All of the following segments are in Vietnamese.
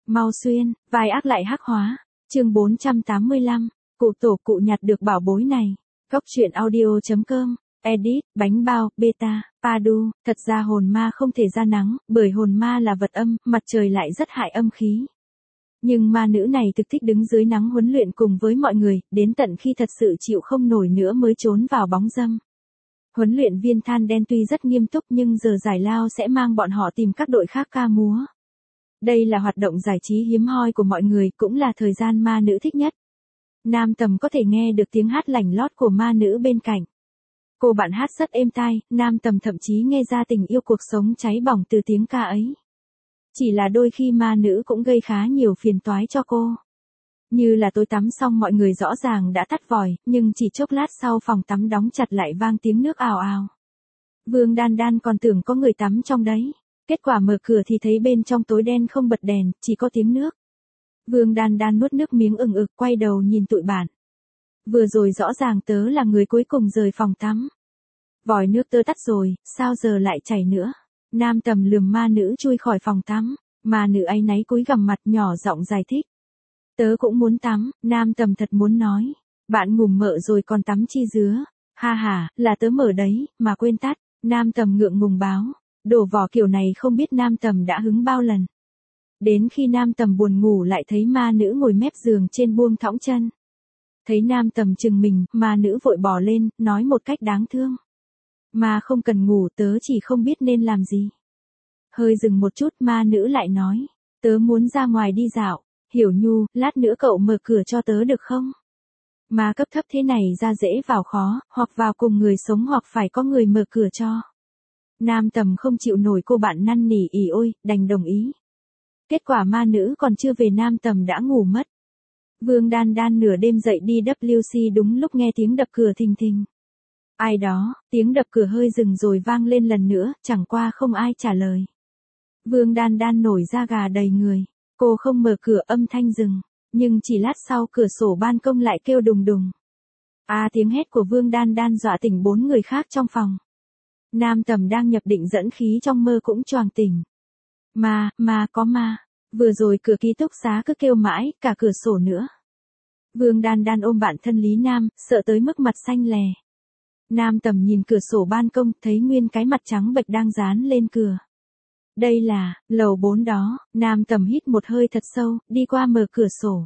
Mau xuyên, vai ác lại hắc hóa. Chương 485, cụ tổ cụ nhặt được bảo bối này. Góc truyện audio.com, edit, bánh bao, beta, padu. Thật ra hồn ma không thể ra nắng, bởi hồn ma là vật âm, mặt trời lại rất hại âm khí. Nhưng ma nữ này thực thích đứng dưới nắng huấn luyện cùng với mọi người, đến tận khi thật sự chịu không nổi nữa mới trốn vào bóng râm. Huấn luyện viên than đen tuy rất nghiêm túc nhưng giờ giải lao sẽ mang bọn họ tìm các đội khác ca múa. Đây là hoạt động giải trí hiếm hoi của mọi người, cũng là thời gian ma nữ thích nhất. Nam Tầm có thể nghe được tiếng hát lảnh lót của ma nữ bên cạnh. Cô bạn hát rất êm tai, Nam Tầm thậm chí nghe ra tình yêu cuộc sống cháy bỏng từ tiếng ca ấy. Chỉ là đôi khi ma nữ cũng gây khá nhiều phiền toái cho cô. Như là tôi tắm xong mọi người rõ ràng đã tắt vòi, nhưng chỉ chốc lát sau phòng tắm đóng chặt lại vang tiếng nước ào ào. Vương Đan Đan còn tưởng có người tắm trong đấy. Kết quả mở cửa thì thấy bên trong tối đen không bật đèn, chỉ có tiếng nước. Vương Đan Đan nuốt nước miếng ừng ực quay đầu nhìn tụi bạn. Vừa rồi rõ ràng tớ là người cuối cùng rời phòng tắm. Vòi nước tớ tắt rồi, sao giờ lại chảy nữa? Nam Tầm lườm ma nữ chui khỏi phòng tắm. Ma nữ áy náy cúi gằm mặt nhỏ giọng giải thích. Tớ cũng muốn tắm, Nam Tầm thật muốn nói. Bạn ngủ mợ rồi còn tắm chi dứa. Ha ha, là tớ mở đấy, mà quên tắt. Nam Tầm ngượng ngùng báo. Đổ vỏ kiểu này không biết Nam Tầm đã hứng bao lần. Đến khi Nam Tầm buồn ngủ lại thấy ma nữ ngồi mép giường trên buông thõng chân. Thấy Nam Tầm chừng mình, ma nữ vội bò lên, nói một cách đáng thương. Mà không cần ngủ, tớ chỉ không biết nên làm gì. Hơi dừng một chút, ma nữ lại nói. Tớ muốn ra ngoài đi dạo. Hiểu Nhu, lát nữa cậu mở cửa cho tớ được không? Ma cấp thấp thế này ra dễ vào khó, hoặc vào cùng người sống hoặc phải có người mở cửa cho. Nam Tầm không chịu nổi cô bạn năn nỉ ỉ ôi, đành đồng ý. Kết quả ma nữ còn chưa về Nam Tầm đã ngủ mất. Vương Đan Đan nửa đêm dậy đi WC đúng lúc nghe tiếng đập cửa thình thình. Ai đó, tiếng đập cửa hơi dừng rồi vang lên lần nữa, chẳng qua không ai trả lời. Vương Đan Đan nổi da gà đầy người. Cô không mở cửa, âm thanh dừng. Nhưng chỉ lát sau cửa sổ ban công lại kêu đùng đùng. Tiếng hét của Vương Đan Đan dọa tỉnh 4 người khác trong phòng. Nam Tầm đang nhập định dẫn khí trong mơ cũng choàng tỉnh. Có ma. Vừa rồi cửa ký túc xá cứ kêu mãi, cả cửa sổ nữa. Vương Đan Đan ôm bạn thân Lý Nam, sợ tới mức mặt xanh lè. Nam Tầm nhìn cửa sổ ban công, thấy nguyên cái mặt trắng bệch đang dán lên cửa. Đây là, lầu 4 đó. Nam Tầm hít một hơi thật sâu, đi qua mở cửa sổ.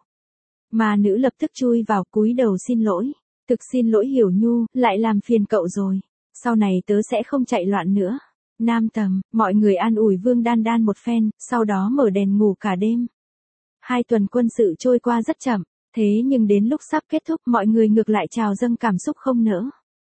Ma nữ lập tức chui vào cúi đầu xin lỗi. Thực xin lỗi Hiểu Nhu, lại làm phiền cậu rồi. Sau này tớ sẽ không chạy loạn nữa. Nam Tầm, mọi người an ủi Vương Đan Đan một phen, sau đó mở đèn ngủ cả đêm. 2 tuần quân sự trôi qua rất chậm, thế nhưng đến lúc sắp kết thúc mọi người ngược lại trào dâng cảm xúc không nỡ.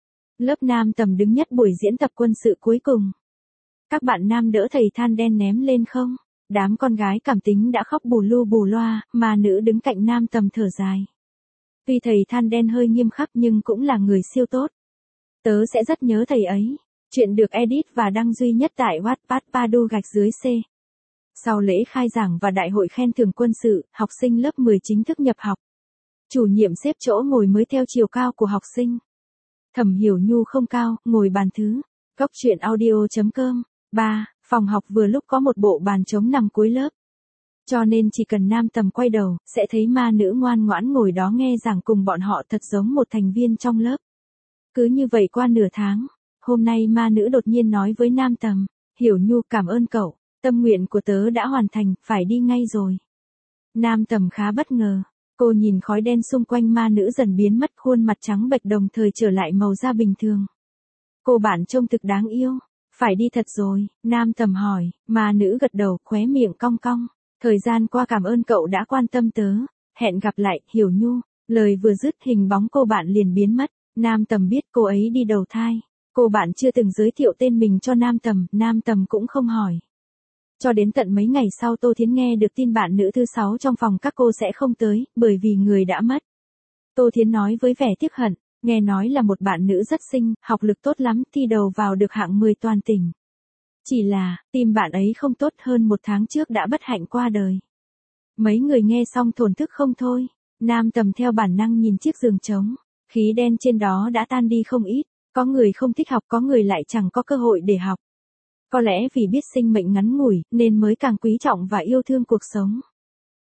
Lớp Nam Tầm đứng nhất buổi diễn tập quân sự cuối cùng. Các bạn nam đỡ thầy than đen ném lên không? Đám con gái cảm tính đã khóc bù lu bù loa, mà nữ đứng cạnh Nam Tầm thở dài. Tuy thầy than đen hơi nghiêm khắc nhưng cũng là người siêu tốt. Tớ sẽ rất nhớ thầy ấy. Chuyện được edit và đăng duy nhất tại Wattpad Padu-C. Sau lễ khai giảng và đại hội khen thưởng quân sự, học sinh lớp 10 chính thức nhập học. Chủ nhiệm xếp chỗ ngồi mới theo chiều cao của học sinh. Thẩm Hiểu Nhu không cao, ngồi bàn thứ. Góc truyện audio.com. 3. Phòng học vừa lúc có một bộ bàn trống nằm cuối lớp. Cho nên chỉ cần Nam Tầm quay đầu, sẽ thấy ma nữ ngoan ngoãn ngồi đó nghe giảng cùng bọn họ thật giống một thành viên trong lớp. Cứ như vậy qua nửa tháng. Hôm nay ma nữ đột nhiên nói với Nam Tầm. Hiểu Nhu, cảm ơn cậu. Tâm nguyện của tớ đã hoàn thành, phải đi ngay rồi. Nam Tầm khá bất ngờ. Cô nhìn khói đen xung quanh ma nữ dần biến mất, khuôn mặt trắng bệch đồng thời trở lại màu da bình thường. Cô bạn trông thực đáng yêu. Phải đi thật rồi, Nam Tầm hỏi. Ma nữ gật đầu, khóe miệng cong cong. Thời gian qua cảm ơn cậu đã quan tâm tớ. Hẹn gặp lại, Hiểu Nhu. Lời vừa dứt hình bóng cô bạn liền biến mất. Nam Tầm biết cô ấy đi đầu thai. Cô bạn chưa từng giới thiệu tên mình cho Nam Tầm cũng không hỏi. Cho đến tận mấy ngày sau Tô Thiến nghe được tin bạn nữ thứ 6 trong phòng các cô sẽ không tới, bởi vì người đã mất. Tô Thiến nói với vẻ tiếc hận, nghe nói là một bạn nữ rất xinh, học lực tốt lắm, thi đầu vào được hạng 10 toàn tỉnh. Chỉ là, tim bạn ấy không tốt, hơn 1 tháng trước đã bất hạnh qua đời. Mấy người nghe xong thổn thức không thôi. Nam Tầm theo bản năng nhìn chiếc giường trống, khí đen trên đó đã tan đi không ít. Có người không thích học, có người lại chẳng có cơ hội để học. Có lẽ vì biết sinh mệnh ngắn ngủi, nên mới càng quý trọng và yêu thương cuộc sống.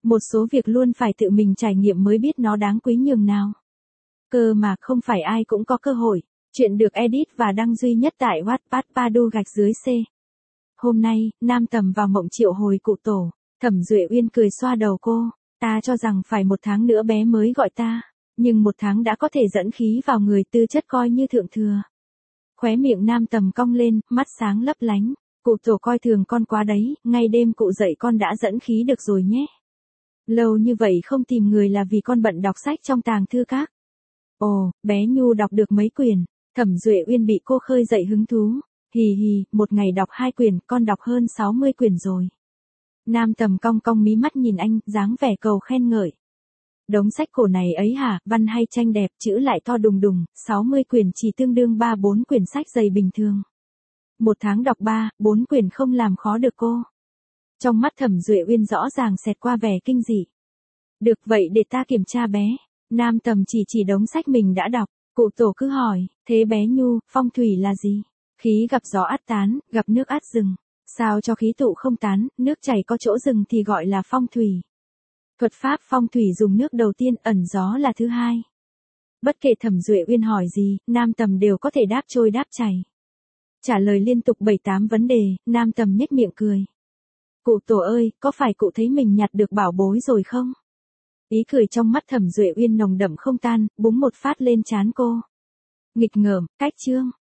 Một số việc luôn phải tự mình trải nghiệm mới biết nó đáng quý nhường nào. Cơ mà không phải ai cũng có cơ hội. Chuyện được edit và đăng duy nhất tại Wattpad Padu-C. Hôm nay, Nam Tầm vào mộng triệu hồi cụ tổ. Thẩm Duệ Uyên cười xoa đầu cô. Ta cho rằng phải 1 tháng nữa bé mới gọi ta. Nhưng 1 tháng đã có thể dẫn khí vào người, tư chất coi như thượng thừa. Khóe miệng Nam Tầm cong lên, mắt sáng lấp lánh. Cụ tổ coi thường con quá đấy, ngay đêm cụ dậy con đã dẫn khí được rồi nhé. Lâu như vậy không tìm người là vì con bận đọc sách trong tàng thư các. Ồ, bé Nhu đọc được mấy quyển. Thẩm Duệ Uyên bị cô khơi dậy hứng thú. Hì hì, một ngày đọc 2 quyển, con đọc hơn 60 quyển rồi. Nam Tầm cong cong mí mắt nhìn anh, dáng vẻ cầu khen ngợi. Đống sách cổ này ấy hả, văn hay tranh đẹp, chữ lại to đùng đùng, 60 quyển chỉ tương đương 3-4 quyển sách dày bình thường. 1 tháng đọc 3-4 quyển không làm khó được cô. Trong mắt Thẩm Duệ Uyên rõ ràng xẹt qua vẻ kinh dị. Được vậy để ta kiểm tra bé. Nam Tầm chỉ đống sách mình đã đọc. Cụ tổ cứ hỏi, thế bé Nhu, phong thủy là gì? Khí gặp gió ắt tán, gặp nước ắt dừng. Sao cho khí tụ không tán, nước chảy có chỗ dừng thì gọi là phong thủy. Thuật pháp phong thủy dùng nước đầu tiên, ẩn gió là thứ hai. Bất kể Thẩm Duệ Uyên hỏi gì, Nam Tầm đều có thể đáp trôi đáp chảy. Trả lời liên tục 7-8 vấn đề, Nam Tầm nhếch miệng cười. Cụ tổ ơi, có phải cụ thấy mình nhặt được bảo bối rồi không? Ý cười trong mắt Thẩm Duệ Uyên nồng đậm không tan, búng một phát lên trán cô. Nghịch ngợm, cách chương.